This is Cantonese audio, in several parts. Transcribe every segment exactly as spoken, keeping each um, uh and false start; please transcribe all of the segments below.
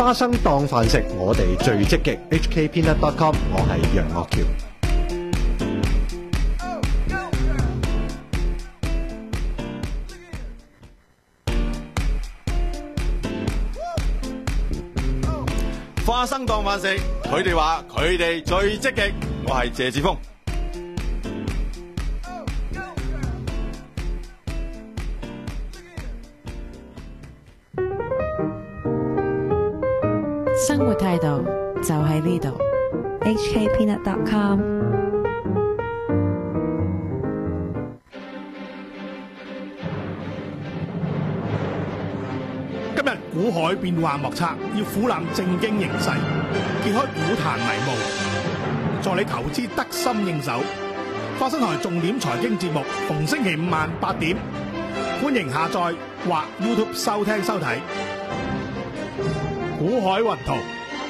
花生當飯食，我哋最積極。H K Peanut dot com， 我係楊岳橋。 花生當飯食，佢哋話佢哋最積極。我係謝志峰。 生活態度就喺呢度。 H K Peanut dot com。 今日股海變幻莫測，要俯瞰正經形勢，揭開股壇迷霧，助你投資得心應手。花生台重點財經節目，逢星期五晚八點，歡迎下載或 YouTube 收聽收睇。股海雲圖，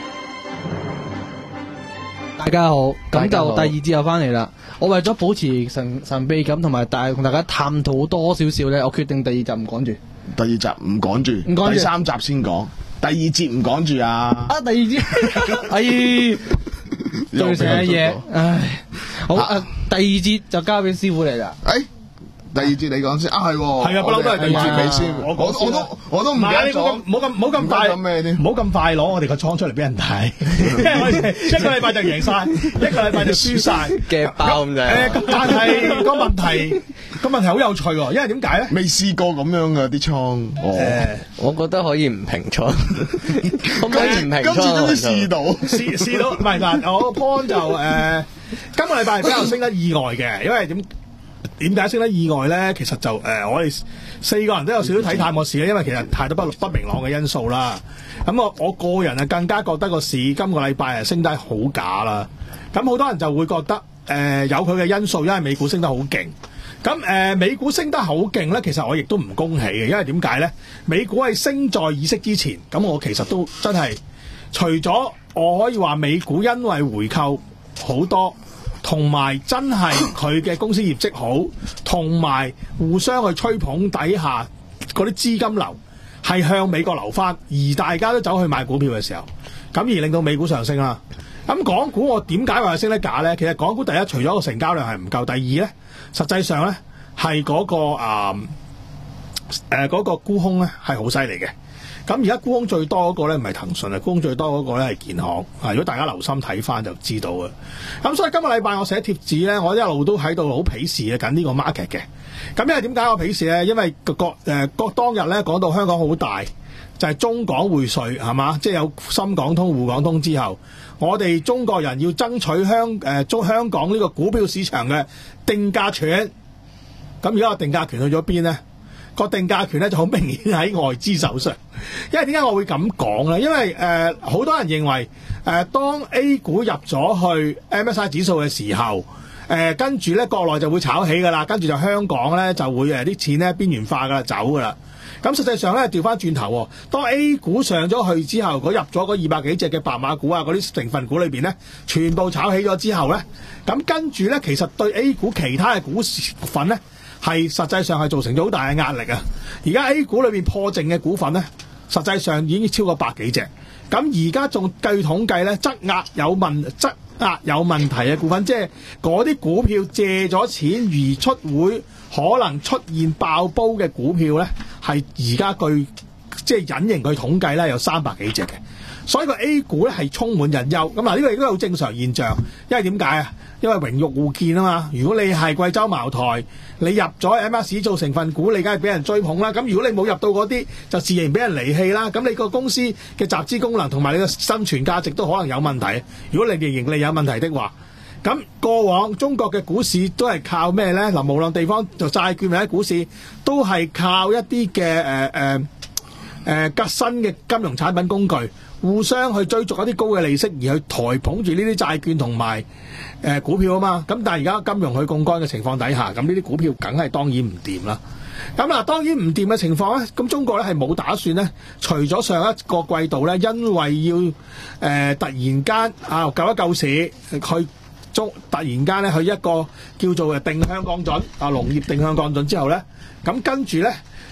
大家好，咁就第二節又翻嚟啦。我為咗保持神神秘感同埋大同大家探討多少少咧，我決定第二集唔講住。 第二集唔講住， 唔講住， 第三集先講。第二節唔講住啊！ 啊，第二節，哎，最成嘅嘢，唉，好啊，第二節就交俾師傅嚟啦。 誒。第二節你講先啊，係喎， 係啊，不嬲都係第二節你先，我我我都我都唔記得咗， 唔好咁唔好咁快，唔好咁快攞我哋個倉出嚟俾人睇，因為我哋一個禮拜就贏晒，一個禮拜就輸晒， 嘅爆咁滯。 誒，但係個問題個問題好有趣喎，因為點解咧？ 未試過咁樣嘅啲倉， 誒，我覺得可以唔平倉，可唔可以唔平倉？ 今次終於試到， 試試到，唔係嗱，我 point 就誒，今個禮拜係比較升得意外嘅，因為點？點解升得意外咧？其實就誒、呃，我哋四個人都有少少睇淡個市咧，因為其實太多不不明朗嘅因素啦。咁我我個人啊更加覺得個市今個禮拜係升得好假啦。咁好多人就會覺得誒、呃、有佢嘅因素，因為美股升得好勁。咁誒、呃、美股升得好勁咧，其實我亦都唔恭喜嘅，因為點解咧？美股係升在議息之前，咁我其實都真係除咗我可以話美股因為回購好多。同埋真係佢嘅公司業績好，同埋互相去吹捧底下嗰啲資金流係向美國流翻，而大家都走去買股票嘅時候，咁而令到美股上升啦。咁港股我點解話升得假呢？其實港股第一除咗個成交量係唔夠，第二呢，實際上呢係嗰、嗰個啊誒嗰個沽空呢係好犀利嘅。咁而家沽空最多嗰個咧唔係騰訊啊，沽空最多嗰個咧係建行啊。如果大家留心睇翻就知道啊。咁所以今個禮拜我寫貼紙咧，我一路都喺度好鄙視緊呢個 market 嘅。咁因為點解我鄙視咧？因為個國誒國當日咧講到香港好大，就係、是、中港匯稅係嘛，即係有深港通、滬港通之後，我哋中國人要爭取香誒中、呃、香港呢個股票市場嘅定價權。咁而家個定價權去咗邊咧？個定價權咧就好明顯喺外資手上，因為點解我會咁講咧？因為誒好、呃、多人認為誒、呃、當 A 股入咗去 M S C I 指數嘅時候，誒、呃、跟住咧國內就會炒起噶啦，跟住就香港咧就會誒啲錢咧邊緣化噶啦，走噶啦。咁實際上咧調翻轉頭，當 A 股上咗去之後，嗰入咗嗰二百幾隻嘅白馬股啊，嗰啲成分股裏邊咧，全部炒起咗之後咧，咁跟住咧其實對 A 股其他嘅股份咧。係實際上係造成咗好大嘅壓力啊！而家 A 股裏邊破淨嘅股份咧，實際上已經超過百幾隻。咁而家仲據統計咧，質押有問質押有問題嘅股份，即係嗰啲股票借咗錢而出會可能出現爆煲嘅股票咧，係而家據即係隱形據統計咧有三百幾隻嘅。所以個 A 股咧係充滿隱憂。咁嗱，呢個亦都係好正常現象，因為點解啊？因為榮辱互見啊嘛。如果你係貴州茅台，你入咗 M S C 做成分股，你梗係俾人追捧啦。咁如果你冇入到嗰啲，就自然俾人離棄啦。咁你個公司嘅集資功能同埋你個生存價值都可能有問題。如果你嘅盈利有問題的話，咁過往中國嘅股市都係靠咩呢？嗱，無論地方就債券或者股市，都係靠一啲嘅誒誒誒革新嘅金融產品工具，互相去追逐一啲高嘅利息，而去抬捧住呢啲債券同埋誒股票啊嘛。咁但係而家金融去槓桿嘅情況底下，咁呢啲股票梗係當然唔掂啦。咁嗱，當然唔掂嘅情況咧，咁中國咧係冇打算咧，除咗上一個季度咧，因為要誒、呃、突然間啊救一救市，去中突然間咧去一個叫做誒定向降準啊，農業定向降準之後咧，咁跟住咧。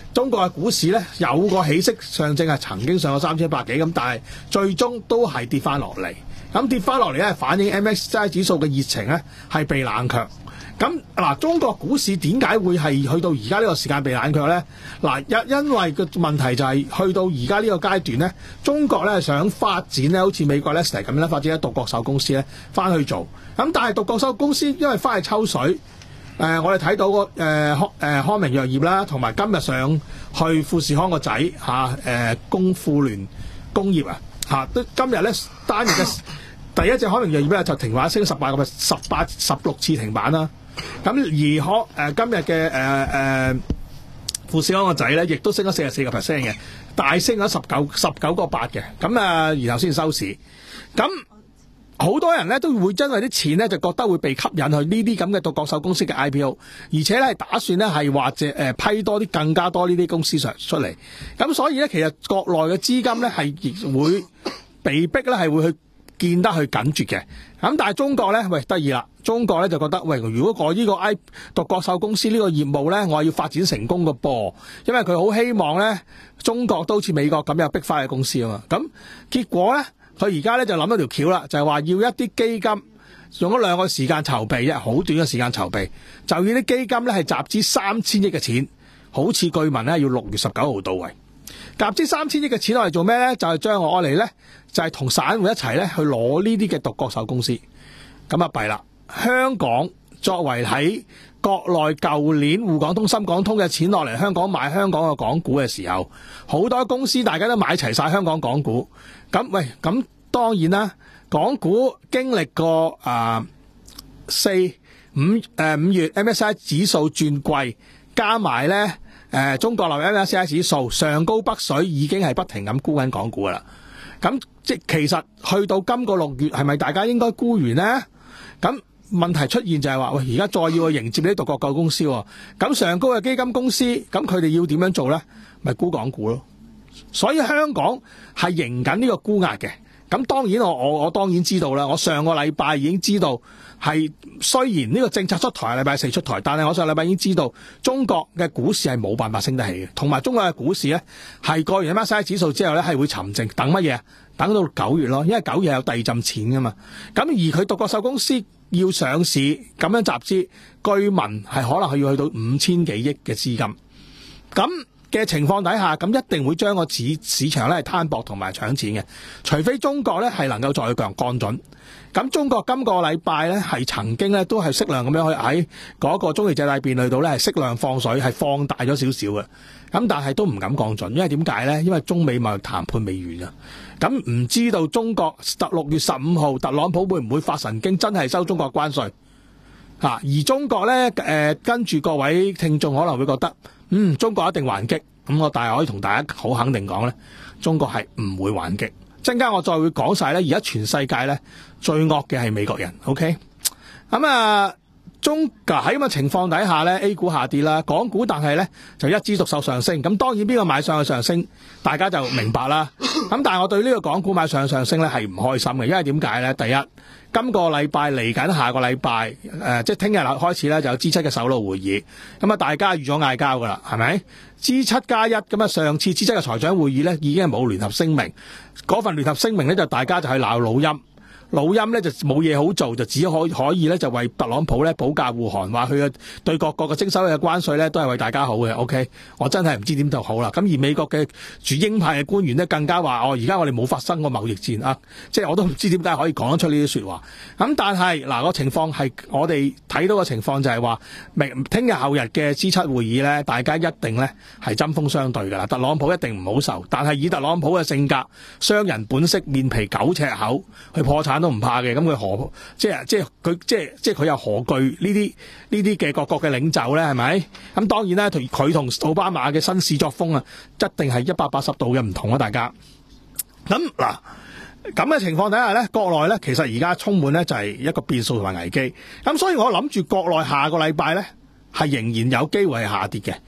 中國嘅股市咧有個起色，上證係曾經上過三千一百幾咁，但係最終都係跌翻落嚟。咁跌翻落嚟咧，反映 M S C I 指數嘅熱情咧係被冷卻。咁嗱，中國股市點解會係去到而家呢個時間被冷卻咧？嗱，因因為個問題就係、是、去到而家呢個階段咧，中國咧想發展咧，好似美國 Nestle 咁樣發展一獨角獸公司咧，翻去做。咁但係獨角獸公司因為翻去抽水。誒、呃，我哋睇到個誒康誒康明藥業啦，同埋今日上去富士康個仔嚇誒工富聯工業啊嚇，都今日咧單日嘅第一隻康明藥業咧就停板升十八個十八十六次停板啦。咁而康誒、呃、今日嘅誒誒富士康個仔咧，亦都升咗四十四個 percent 嘅，大升咗十九十九個八嘅。咁啊，然後先收市。咁好多人咧都會因為啲錢咧就覺得會被吸引去呢啲咁嘅獨角獸公司嘅 I P O， 而且咧係打算咧係或者誒批多啲更加多呢啲公司上出嚟。咁所以咧，其實國內嘅資金咧係亦會被逼咧係會去見得去緊絕嘅。咁但係中國咧，喂得意啦，中國咧就覺得喂，如果我呢個 I 獨角獸公司呢個業務咧，我係要發展成功嘅噃，因為佢好希望咧中國都好似美國咁有逼翻嘅公司啊嘛。咁結果咧。佢而家咧就諗咗條橋啦，就係話要一啲基金用咗兩個時間籌備啫，好短嘅時間籌備，就要啲基金咧係集資三千億嘅錢，好似據聞咧要六月十九號到位。集資三千億嘅錢攞嚟做咩咧？就係將我嚟咧，就係同散戶一齊咧去攞呢啲嘅獨角獸公司。咁啊弊啦！香港作為喺國內舊年滬港通、深港通嘅錢落嚟香港買香港嘅港股嘅時候，好多公司大家都買齊晒香港港股。咁喂，咁當然啦，港股經歷過啊四五誒五月 M S C I 指數轉貴，加埋咧誒中國樓 M S C I 指數上高北水，已經係不停咁沽緊港股噶啦。咁即其實去到今個六月，係咪大家應該沽完呢？咁問題出現就係話，喂，而家再要去迎接呢啲獨角獸公司，咁上高嘅基金公司，咁佢哋要點樣做咧？咪沽港股咯。所以香港係迎緊呢個沽壓嘅。咁當然我我我當然知道啦。我上個禮拜已經知道係雖然呢個政策出台係禮拜四出台，但係我上個禮拜已經知道中國嘅股市係冇辦法升得起嘅，同埋中國嘅股市咧係過完 M S C I 指數之後咧係會沉靜，等乜嘢？等到九月咯，因為九月有第二陣錢噶嘛。咁而佢獨角獸公司要上市咁樣集資，據聞係可能係要去到五千幾億嘅資金。咁嘅情況底下，咁一定會將個市市場咧係攤薄同埋搶錢嘅，除非中國咧係能夠再強降準。咁中國今個禮拜咧係曾經咧都係適量咁樣去喺嗰個中期借貸便利度咧係適量放水，係放大咗少少嘅。咁但係都唔敢降準，因為點解咧？因為中美貿易談判未完啊。咁唔知道中國特六月十五號特朗普會唔會發神經，真係收中國關稅？啊！而中國咧誒、呃，跟住各位聽眾可能會覺得，嗯，中國一定還擊。咁我但係可以同大家好肯定講咧，中國係唔會還擊。陣間我再會講晒咧，而家全世界咧最惡嘅係美國人。OK，咁啊，中喺咁嘅情況底下咧 ，A 股下跌啦，港股但係咧就一枝獨秀上升。咁當然邊個買上去上升，大家就明白啦。咁但係我對呢個港股買上去上升咧係唔開心嘅，因為點解咧？第一，今個禮拜嚟緊下個禮拜，誒、呃，即係聽日開始咧就有 G 七嘅首腦會議。咁啊，大家預咗嗌交噶啦，係咪 ？G 七加一咁啊，上次 G 七嘅財長會議咧已經係冇聯合聲明，嗰份聯合聲明咧就大家就係鬧老陰。老陰咧就冇嘢好做，就只可可以咧就為特朗普咧保駕護航，話佢嘅對各國嘅徵收嘅關稅咧都係為大家好嘅。OK， 我真係唔知點就好啦。咁而美國嘅駐英派嘅官員咧更加話：哦，而家我哋冇發生過貿易戰啊！即係我都唔知點解可以講得出呢啲説話。咁但係嗱個情況係我哋睇到嘅情況就係話，明聽日後日嘅 G 七會議咧，大家一定咧係針鋒相對㗎啦。特朗普一定唔好受，但係以特朗普嘅性格、商人本色、面皮九尺厚，去破產都唔怕嘅，咁佢何即係即係佢即係即係佢又何懼呢啲呢啲嘅各國嘅領袖咧？係咪？咁當然啦，同佢同奧巴馬嘅紳士作風啊，一定係一百八十度嘅唔同啊！大家咁嗱咁嘅情況底下咧，國內咧其實而家充滿咧就係一個變數同埋危機。咁所以我諗住國內下個禮拜咧係仍然有機會係下跌嘅。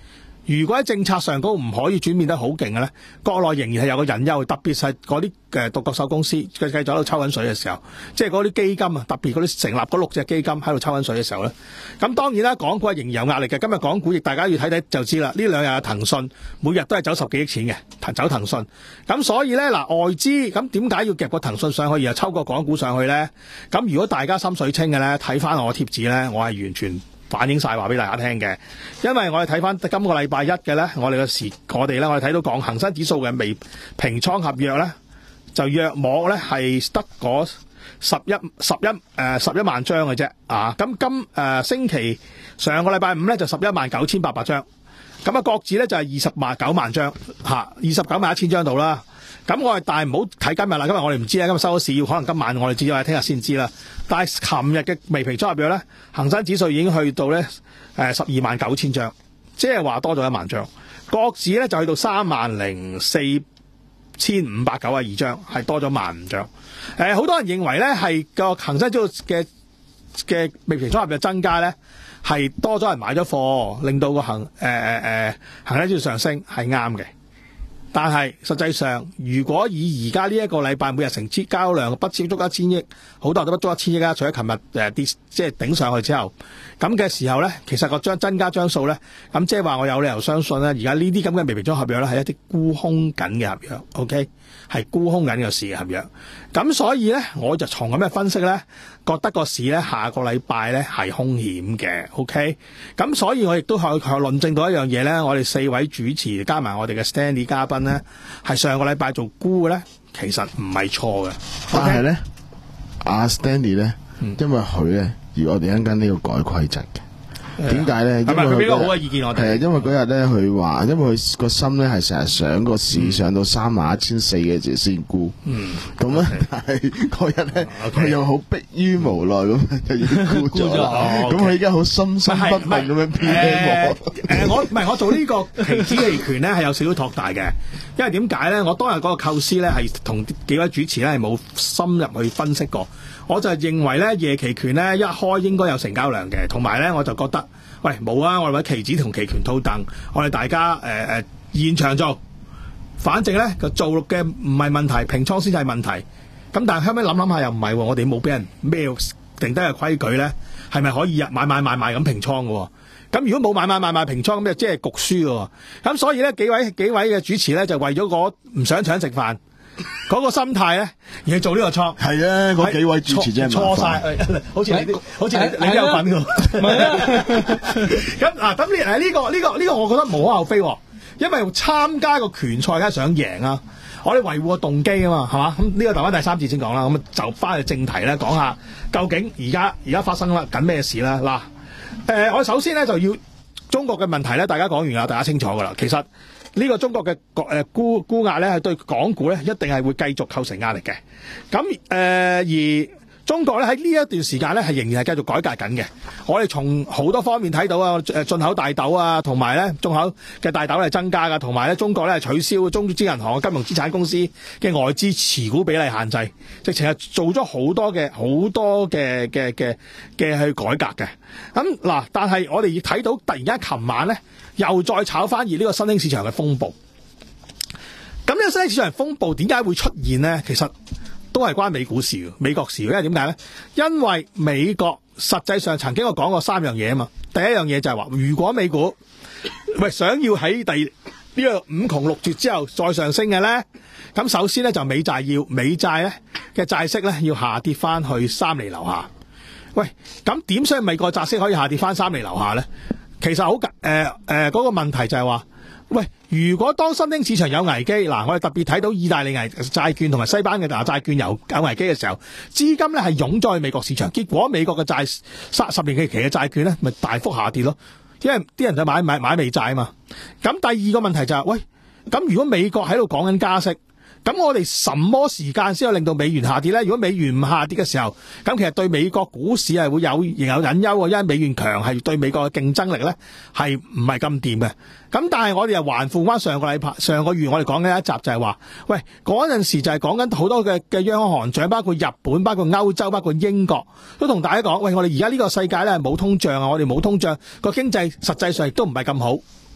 如果喺政策上高唔可以轉變得好勁嘅咧，國內仍然係有個隱憂，特別係嗰啲誒獨角獸公司繼續喺度抽緊水嘅時候，即係嗰啲基金啊，特別嗰啲成立嗰六隻基金喺度抽緊水嘅時候咧，咁當然啦，港股係仍然有壓力嘅。今日港股亦大家要睇睇就知啦。呢兩日騰訊每日都係走十幾億錢嘅，走騰訊。咁所以咧嗱，外資咁點解要夾個騰訊上去，然後抽個港股上去咧？咁如果大家心水清嘅咧，睇翻我貼紙咧，我係完全反映晒話俾大家聽嘅，因為我哋睇翻今個禮拜一嘅咧，我哋嘅時，我哋咧，我哋睇到講恒生指數嘅未平倉合約咧，就約莫咧係得嗰十一十一誒十一萬張嘅啫，啊，咁今誒、呃、星期上個禮拜五咧就十一萬九千八百張，咁啊國指咧就係二十萬九萬張嚇，二十九萬一千張度啦。咁我哋但係唔好睇今日啦，今日我哋唔知啊，今日收咗市，要可能今晚我哋知，或者聽日先知啦。但係琴日嘅未平倉合約咧，恒生指數已經去到咧誒十二萬九千張，即係話多咗一萬張。國指咧就去到三萬零四千五百九十二張，係多咗萬五張。誒、呃，好多人認為咧係個恒生指數嘅嘅未平倉合約增加咧，係多咗人買咗貨，令到個恒誒誒誒恒生指數上升係啱嘅。但係實際上，如果以而家呢一個禮拜每日成交量不超足一千億，好多人都不足一千億啦。除咗琴日誒跌，即係頂上去之後，咁嘅時候咧，其實個張增加張數咧，咁即係話我有理由相信咧，而家呢啲咁嘅未平倉合約咧係一啲沽空緊嘅合約 ，OK， 係沽空緊嘅市嘅合約。咁所以咧，我就從咁嘅分析咧，覺得個市咧下個禮拜咧係兇險嘅 ，OK。咁所以我亦都可以論證到一樣嘢咧，我哋四位主持加埋我哋嘅 Stanley 嘉賓咧，係上個禮拜做沽嘅咧，其實唔係錯嘅。 但係咧，阿 Stanley 咧，因為佢咧，而我哋一陣間呢個改規則嘅。點解咧？ 係咪佢俾個好嘅意見我哋？ 係啊，因為嗰日咧，佢話，因為佢個心咧係成日想個市上到三萬一千四嘅字先沽。嗯。咁咧，但係嗰日咧，佢又好迫於無奈咁，就已經沽咗。咁佢而家好心心不忿咁樣 P M 我。 誒，我唔係我做呢個期指期權咧，係有少少托大嘅。因為點解咧？我當日嗰個構思咧係同幾位主持咧係冇深入去分析過。我就認為咧，夜期權咧一開應該有成交量嘅，同埋咧我就覺得，喂冇啊！我哋揾期指同期權套戥，我哋大家誒誒、呃、現場做，反正咧個做嘅唔係問題，平倉先係問題。咁但係後尾諗諗下又唔係喎，我哋冇俾人咩定低嘅規矩咧，係咪可以日買買買買咁平倉嘅喎？咁如果冇買買買買平倉咁就即係焗輸嘅喎。咁所以咧幾位幾位嘅主持咧就為咗個唔想搶食飯。嗰個心態咧，而去做呢個倉係啊！嗰幾位主持真係錯晒，好似你啲，好似你你都有份㗎。咁嗱，咁呢誒呢個呢個呢個，我覺得無可厚非，因為參加個拳賽梗係想贏啊！我哋維護個動機啊嘛，係嘛？咁呢個留翻第三節先講啦。咁就翻去正題咧，講下究竟而家而家發生啦緊咩事啦？嗱，誒，我首先咧就要中國嘅問題咧，大家講完啦，大家清楚㗎啦。其實呢個中國嘅誒沽沽壓咧，係對港股咧一定係會繼續構成壓力嘅。咁誒、呃、而中國咧喺呢一段時間咧係仍然係繼續改革緊嘅。我哋從好多方面睇到啊，誒進口大豆啊，同埋咧進口嘅大豆係增加㗎，同埋咧中國咧係取消中資銀行、金融資產公司嘅外資持股比例限制，直情係做咗好多嘅好多嘅嘅嘅嘅去改革嘅。咁嗱，但係我哋亦睇到突然間琴晚咧又再炒翻熱呢個新興市場嘅風暴。咁呢個新興市場風暴點解會出現呢？其實都係關美股事、美國事。因為點解呢？因為美國實際上曾經我講過三樣嘢啊嘛。第一樣嘢就係話，如果美股喂想要喺第呢個五窮六絕之後再上升嘅呢，咁首先呢就美債要美債咧嘅債息咧要下跌翻去三厘樓下。喂，咁點所以美國債息可以下跌翻三厘樓下呢？其實好誒誒嗰個問題就係話，喂，如果當新興市場有危機，嗱，我哋特別睇到意大利危債券同埋西班牙嘅債券有有危機嘅時候，資金咧係湧咗去美國市場，結果美國嘅債三十年期嘅債券咧，咪大幅下跌咯，因為啲人就買買買美債啊嘛。咁第二個問題就係，喂，咁如果美國喺度講緊加息，咁我哋什麼時間先有令到美元下跌咧？如果美元唔下跌嘅時候，咁其實對美國股市係會有仍有隱憂喎，因為美元強係對美國嘅競爭力咧係唔係咁掂嘅。咁但係我哋又還復翻上個禮拜上個月我哋講嘅一集就係話，喂，嗰陣時就係講緊好多嘅嘅央行行長，包括日本、包括歐洲、包括英國，都同大家講，喂，我哋而家呢個世界咧冇通脹啊，我哋冇通脹，個經濟實際上亦都唔係咁好。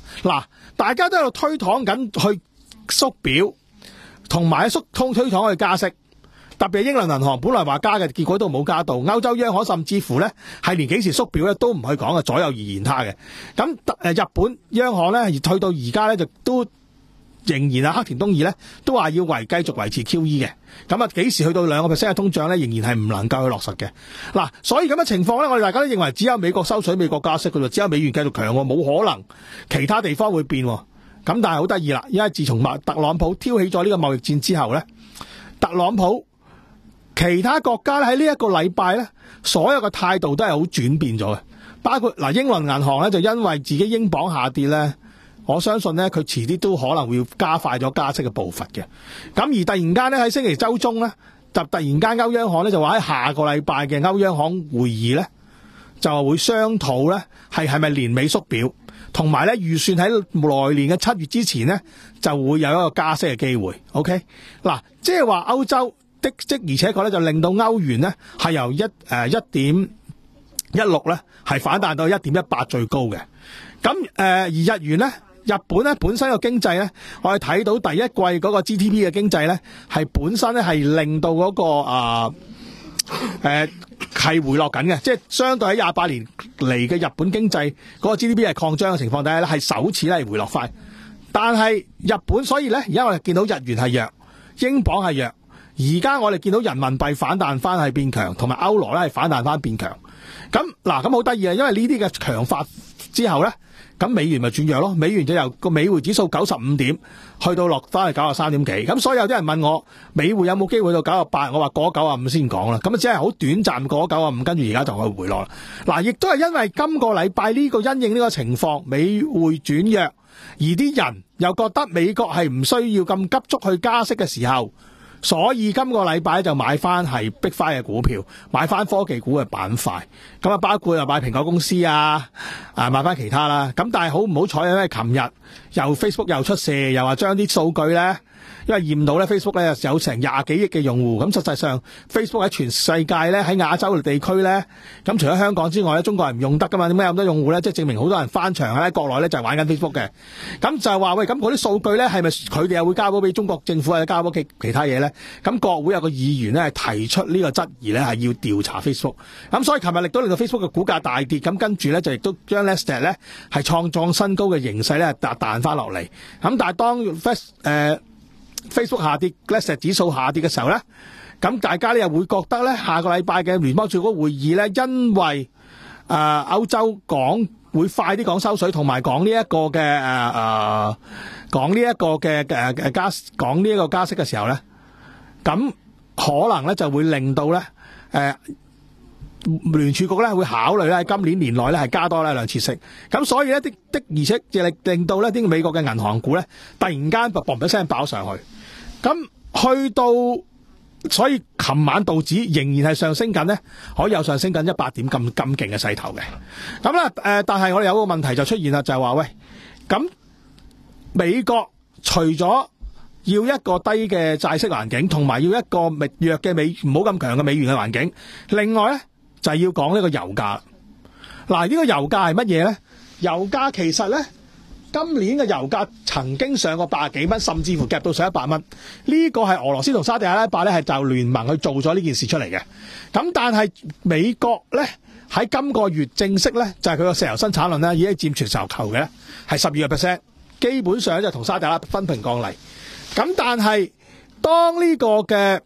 嗱，大家都喺度推搪緊去縮表，同埋縮通推搪去加息。特別係英倫銀行本來話加嘅，結果都冇加到。歐洲央行甚至乎咧係連幾時縮表咧都唔去講嘅，左右而言他嘅。咁誒日本央行咧，而去到而家咧就都仍然啊，黑田東彥咧都話要維繼續維持 Q E 嘅。咁啊幾時去到兩個 percent 嘅通脹咧，仍然係唔能夠去落實嘅。嗱，所以咁嘅情況咧，我哋大家都認為只有美國收水、美國加息，佢就只有美元繼續強喎，冇可能其他地方會變喎。咁但係好得意啦，因為自從特朗普挑起咗呢個貿易戰之後咧，特朗普其他國家咧喺呢一個禮拜咧，所有嘅態度都係好轉變咗嘅，包括嗱英倫銀行咧就因為自己英鎊下跌咧，我相信咧佢遲啲都可能會加快咗加息嘅步伐嘅。咁而突然間咧喺星期週中咧，就突然間歐央行咧就話喺下個禮拜嘅歐央行會議咧就會商討咧係係咪年尾縮表，同埋咧預算喺來年嘅七月之前咧就會有一個加息嘅機會。OK， 嗱，即係話歐洲。的即而且確咧就令到歐元咧係由一誒一點一六咧係反彈到一點一八最高嘅。咁誒、呃、而日元咧，日本咧本身個經濟咧，我哋睇到第一季嗰個 G D P 嘅經濟咧係本身咧係令到嗰、那個啊誒係回落緊嘅，即係相對喺廿八年嚟嘅日本經濟嗰個 G D P 係擴張嘅情況底下咧係首次咧係回落翻。但係日本所以咧而家我哋見到日元係弱，英鎊係弱。而家我哋見到人民幣反彈翻係變強，同埋歐羅咧係反彈翻變強。咁嗱，咁好得意啊！因為呢啲嘅強化之後咧，咁美元咪轉弱咯。美元就由個美匯指數九十五點去到落翻去九十三點幾。咁所以有啲人問我美匯有冇機會到九十八？我話過九十五先講啦。咁啊只係好短暫過九十五，跟住而家就去回落啦。嗱，亦都係因為今個禮拜呢個因應呢個情況，美匯轉弱，而啲人又覺得美國係唔需要咁急速去加息嘅時候。所以今個禮拜就買翻係Big Five嘅股票，買翻科技股嘅板塊，咁啊包括又買蘋果公司啊，啊買翻其他啦。咁但係好唔好彩咧？因為琴日又 Facebook 又出事，又話將啲數據咧，因為驗到咧 Facebook 咧有成廿幾億嘅用戶，咁實際上 Facebook 喺全世界咧喺亞洲地區咧，咁除咗香港之外咧，中國係唔用得噶嘛？點解有咁多用戶咧？即係證明好多人翻牆喺國內咧就係玩緊 Facebook 嘅。咁就係話喂，咁嗰啲數據咧係咪佢哋又會交到俾中國政府，或者交到其其他嘢咧？咁國會有個議員咧係提出呢個質疑咧，係要調查 Facebook。咁所以琴日亦都令到 Facebook 嘅股價大跌。咁跟住咧就亦都將 Nasdaq 咧係創創新高嘅形勢咧彈彈翻落嚟。咁但係當 Face 誒 Facebook 下跌 Nasdaq 指數下跌嘅時候咧，咁大家咧又會覺得咧下個禮拜嘅聯邦儲局會議咧，因為誒、呃、歐洲講會快啲講收水，同埋講呢一個嘅誒誒講呢一個嘅誒誒加講呢一個加息嘅時候咧。咁可能咧就會令到咧，誒、呃、聯儲局咧會考慮咧今年年內咧係加多咧兩次息，咁所以咧的的而且亦令令到咧啲美國嘅銀行股咧突然間嘣一聲爆上去，咁去到所以琴晚道指仍然係上升緊咧，可以有上升緊一百點咁咁勁嘅勢頭嘅，咁啦誒，但係我哋有個問題就出現啦，就係話喂，咁美國除咗要一個低嘅債息環境，同埋要一個弱嘅美唔好咁強嘅美元嘅環境。另外咧就係、是、要講呢個油價。嗱，呢個油價係乜嘢咧？油價其實咧今年嘅油價曾經上過八十幾蚊，甚至乎夾到上一百蚊。呢、這個係俄羅斯同沙特阿拉伯咧係就聯盟去做咗呢件事出嚟嘅。咁但係美國咧喺今個月正式咧就係佢個石油生產量咧已經佔全球球嘅係十二個 percent， 基本上就同沙特阿拉伯分庭抗禮。咁但係當呢個嘅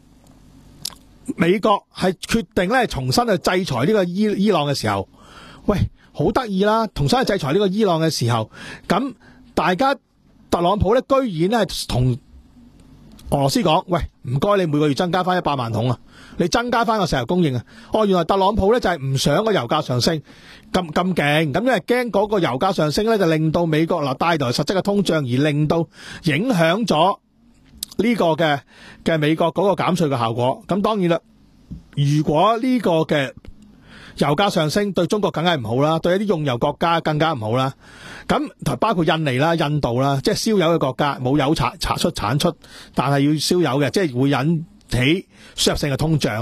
美國係決定咧重新去制裁呢個伊伊朗嘅時候，喂，好得意啦！重新去制裁呢個伊朗嘅時候，咁大家特朗普咧居然咧係同俄羅斯講，喂，唔該你每個月增加翻一百萬桶啊，你增加翻個石油供應啊！哦，原來特朗普咧就係唔想個油價上升咁咁勁，咁因為驚嗰個油價上升咧就令到美國嗱帶來實質嘅通脹，而令到影響咗呢個嘅嘅美國嗰個減稅嘅效果。咁當然啦，如果呢個嘅油價上升對中國梗係唔好啦，對一啲用油國家更加唔好啦。咁包括印尼啦、印度啦，即係燒油嘅國家，冇油產產出產出，但係要燒油嘅，即係會引起輸入性嘅通脹啦。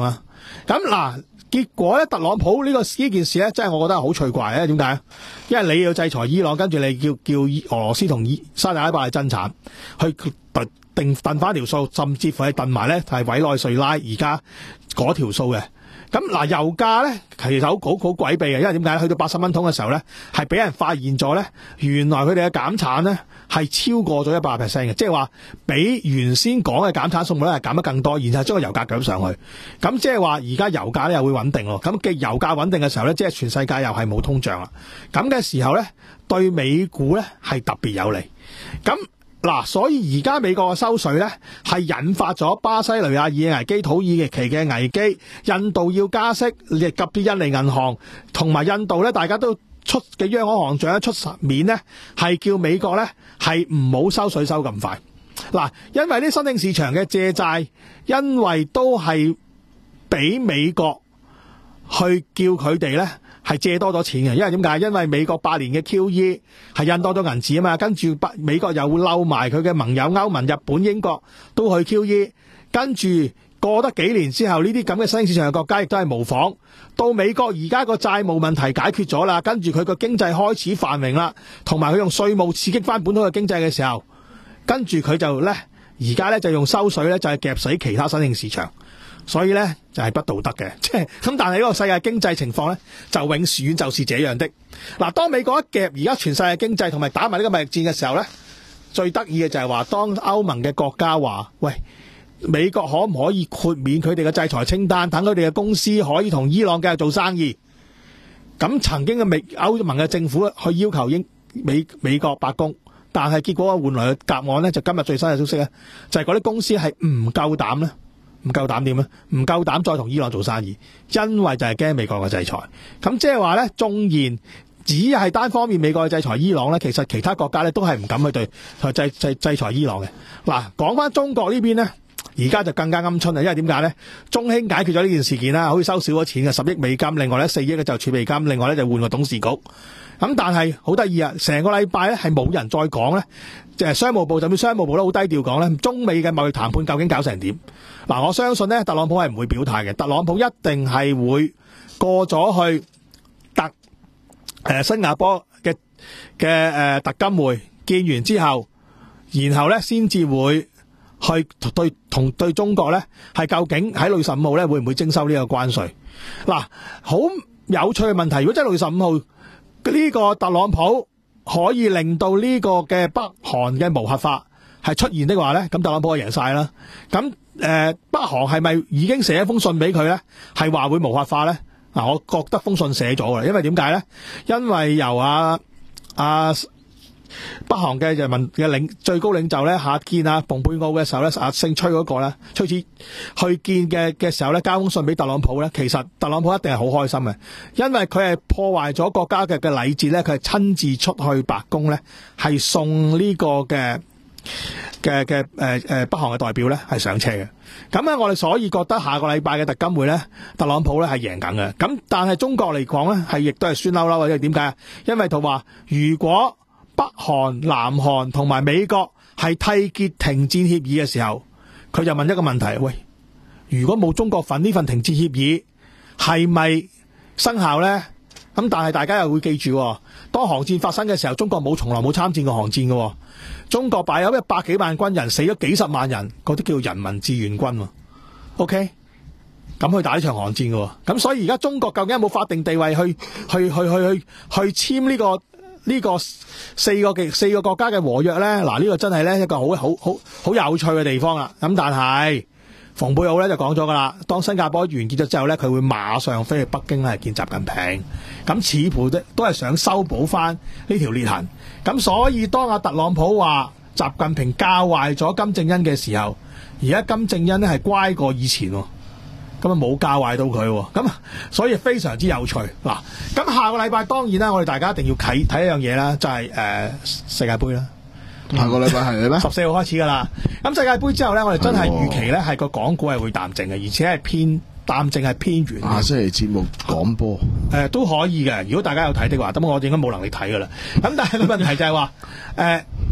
咁嗱，結果咧，特朗普呢、呢個呢件事咧，真係我覺得係好趣怪咧。點解？因為你要制裁伊朗，跟住你叫叫俄羅斯同沙特阿拉伯係增產，去定定翻條數，甚至乎係定埋咧係委內瑞拉而家嗰條數嘅。咁嗱，油價咧其實好好好詭秘嘅，因為點解咧？去到八十蚊桶嘅時候咧，係俾人發現咗咧，原來佢哋嘅減產咧係超過咗一百 percent 嘅，即係話比原先講嘅減產數目咧係減得更多，然後將個油價舉上去。咁即係話而家油價咧又會穩定咯。咁嘅油價穩定嘅時候咧，即係全世界又係冇通脹啦。咁嘅時候咧，對美股咧係特別有利。咁嗱，所以而家美國嘅收水咧，係引發咗巴西雷亞爾嘅危機、土耳其嘅危機、印度要加息，以及啲印尼銀行同埋印度咧，大家都出嘅央行行長出面咧，係叫美國咧係唔好收水收咁快。嗱，因為啲新興市場嘅借債，因為都係俾美國去叫佢哋咧。係借多咗錢嘅，因為點解？因為美國八年嘅 Q E 係印多咗銀紙啊嘛，跟住美國又會嬲埋佢嘅盟友歐盟、日本、英國都去 Q E， 跟住過得幾年之後，呢啲咁嘅新興市場嘅國家亦都係模仿。到美國而家個債務問題解決咗啦，跟住佢個經濟開始繁榮啦，同埋佢用稅務刺激翻本土嘅經濟嘅時候，跟住佢就咧而家咧就用收水咧就係夾死其他新興市場。所以咧就係、是、不道德嘅，即係咁。但係呢個世界經濟情況咧就永遠就是這樣的。嗱，當美國一夾而家全世界經濟同埋打埋呢個貿易戰嘅時候咧，最得意嘅就係話，當歐盟嘅國家話：喂，美國可唔可以豁免佢哋嘅制裁清單，等佢哋嘅公司可以同伊朗繼續做生意？咁曾經嘅美歐盟嘅政府去要求英美美國白宮，但係結果換來嘅答案咧，就今日最新嘅消息咧，就係嗰啲公司係唔夠膽咧。唔夠膽點咧？唔夠膽再同伊朗做生意，因為就係驚美國嘅制裁。咁即係話咧，縱然只係單方面美國嘅制裁伊朗咧，其實其他國家咧都係唔敢去對去制制制裁伊朗嘅。嗱，講翻中國呢邊咧，而家就更加鵪鶉啦，因為點解咧？中興解決咗呢件事件啦，好似收少咗錢嘅十億美金，另外咧四億咧就儲備金，另外咧就換個董事局。咁但係好得意啊，成個禮拜咧係冇人再講咧，即係商務部就算商務部都好低調講咧，中美嘅貿易談判究竟搞成點？嗱，我相信咧，特朗普係唔會表態嘅，特朗普一定係會過咗去特誒、呃、新加坡嘅嘅誒特金會見完之後，然後咧先至會去對同對中國咧係究竟喺六月十五號咧會唔會徵收呢個關稅？嗱，好有趣嘅問題，如果真係六月十五號。呢個特朗普可以令到呢個嘅北韓嘅無核化係出現的話咧，咁特朗普就贏晒啦。咁誒、呃，北韓係咪已經寫一封信俾佢咧？係話會無核化咧？嗱，我覺得封信寫咗嘅，因為點解咧？因為由啊啊北韓嘅人民嘅領最高領袖咧下見啊蓬佩奧嘅時候咧，阿姓崔嗰個咧，崔子去見嘅嘅時候咧，交封信俾特朗普咧，其實特朗普一定係好開心嘅，因為佢係破壞咗國家嘅嘅禮節咧，佢係親自出去白宮咧，係送呢個嘅嘅嘅誒誒北韓嘅代表咧係上車嘅。咁咧，我哋所以覺得下個禮拜嘅特金會咧，特朗普咧係贏緊嘅。咁但係中國嚟講咧，係亦都係酸溜溜嘅，因為點解啊？因為佢話如果北韓、南韓同埋美國係締結停戰協議嘅時候，佢就問一個問題：喂，如果冇中國份呢份停戰協議，係咪生效呢？咁但係大家又會記住，當韓戰發生嘅時候，中國冇從來冇參戰過韓戰嘅。中國擺有一百幾萬軍人，死咗幾十萬人，嗰啲叫人民志願軍。OK， 咁去打呢場韓戰嘅。咁所以而家中國究竟有冇法定地位去去去去去去簽呢個？呢個四個嘅四個國家嘅和約咧，嗱、這、呢個真係咧一個好好好好有趣嘅地方啦。咁但係蓬佩奧咧就講咗噶啦，當新加坡完結咗之後咧，佢會馬上飛去北京咧見習近平。咁似乎都都係想修補翻呢條裂痕。咁所以當阿特朗普話習近平教壞咗金正恩嘅時候，而家金正恩咧係乖過以前喎。咁啊冇教壞到佢，咁所以非常之有趣。嗱，咁下個禮拜當然啦，我哋大家一定要睇睇一樣嘢啦，就係、是、誒、呃、世界盃啦。 下個禮拜係咩？ 十四號開始噶啦。咁世界盃之後咧，我哋真係預期咧係個港股係會淡靜嘅，而且係偏淡靜係偏軟。 下星期節目講波誒、 呃、都可以嘅，如果大家有睇的話，咁我應該冇能力睇噶啦。咁但係個問題就係話誒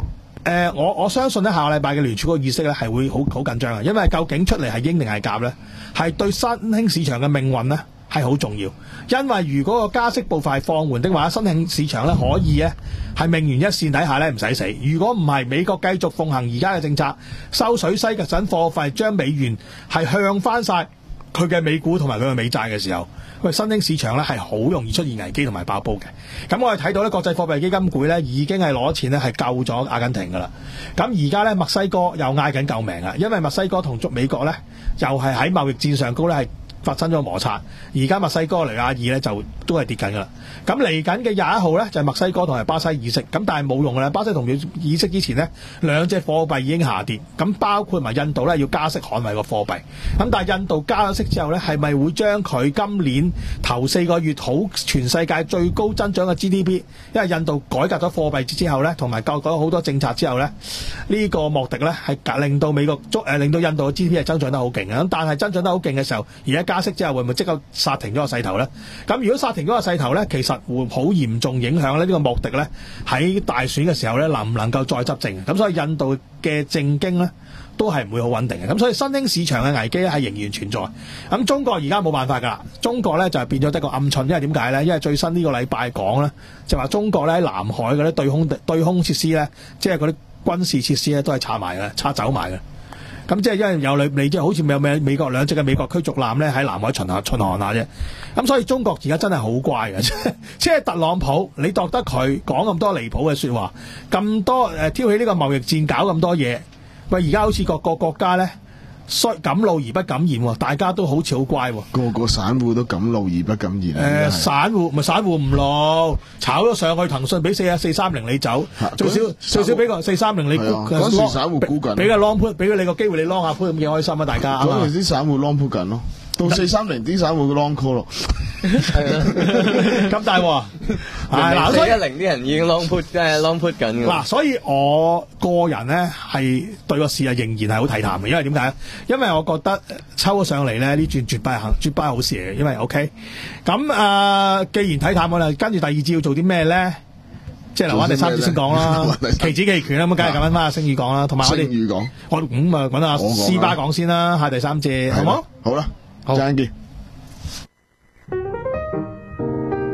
呃，我我相信咧，下個禮拜嘅聯儲個議息咧係會好好緊張嘅，因為究竟出嚟係鷹定係鴿咧，係對新興市場嘅命運咧係好重要。因為如果個加息步伐係放緩的話，新興市場咧可以咧係命懸一線底下咧唔使死。如果唔係，美國繼續奉行而家嘅政策，收水西嘅陣貨費，將美元係向翻晒佢嘅美股同埋佢嘅美債嘅時候，喂，新興市場咧係好容易出現危機同埋爆煲嘅。咁我哋睇到咧，國際貨幣基金會咧已經係攞錢咧係救咗阿根廷噶啦。咁而家咧墨西哥又嗌緊救命啊，因為墨西哥同美國咧又係喺貿易戰上高咧係發生咗摩擦。而家墨西哥尼亞爾咧就都係跌緊噶啦。咁嚟緊嘅廿一號咧就係、是、墨西哥同埋巴西議息，咁但係冇用噶啦。巴西同佢議息之前呢，兩隻貨幣已經下跌，咁包括埋印度咧要加息捍衛個貨幣。咁但係印度加咗息之後咧，係咪會將佢今年頭四個月好全世界最高增長嘅 G D P？ 因為印度改革咗貨幣之後咧，同埋改改好多政策之後咧，呢、這個莫迪咧係令到美國足誒令到印度嘅 G D P 係增長得好勁嘅。咁但係增長得好勁嘅時候，而家加息之後會唔會即刻剎停咗個勢頭咧？咁如果剎停咗個勢頭咧，其實會好嚴重影響咧呢個莫迪咧喺大選嘅時候咧能唔能夠再執政？咁所以印度嘅政經咧都係唔會好穩定嘅。咁所以新興市場嘅危機咧係仍然存在。咁中國而家冇辦法㗎啦，中國咧就係變咗得個暗蠢，因為點解咧？因為最新呢個禮拜講咧，就話中國咧喺南海嗰啲對空對空設施咧，即係嗰啲軍事設施咧都係拆埋嘅，拆走埋嘅。咁即係因為有你你即係好似有美美國兩隻嘅美國驅逐艦咧喺南海巡下巡航下啫。咁所以中國而家真係好乖嘅，即係特朗普，你覺得佢講咁多離譜嘅說話，咁多誒挑起呢個貿易戰，搞咁多嘢，喂而家好似各個國家咧，敢怒而不敢言喎，大家都好似好乖喎。 個個散戶都敢怒而不敢言。誒、 呃，散戶咪散戶唔怒，炒咗上去，騰訊俾四啊四三零你走，最少最少俾個四三零你沽。 嗰時散戶沽緊， 俾個 long put， 俾你個機會你 long 下 put 咁幾開心啊！大家嗰陣時散戶 long put 緊咯，到四三零啲散戶 long call 咯。 係啊， 咁大喎！ 嗱，四一零啲人已經 long put， 即係 long put 緊嘅。 嗱，所以我個人咧係對個市啊仍然係好睇淡嘅，因為點解？因為我覺得抽咗上嚟咧呢轉絕敗行絕敗好事嚟嘅，因為 OK。咁啊、呃，既然睇淡我啦，跟住第二節要做啲咩咧？即係留翻第三節先講啦，期指期權啦，咁梗係咁樣翻阿星宇講啦，同埋我哋星宇講，我咁啊揾阿斯巴講先啦，下第三節好冇？ 好啦，好，陣間見。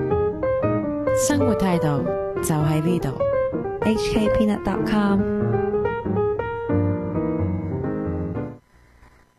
生活態度就喺呢度。 H K Peanut dot com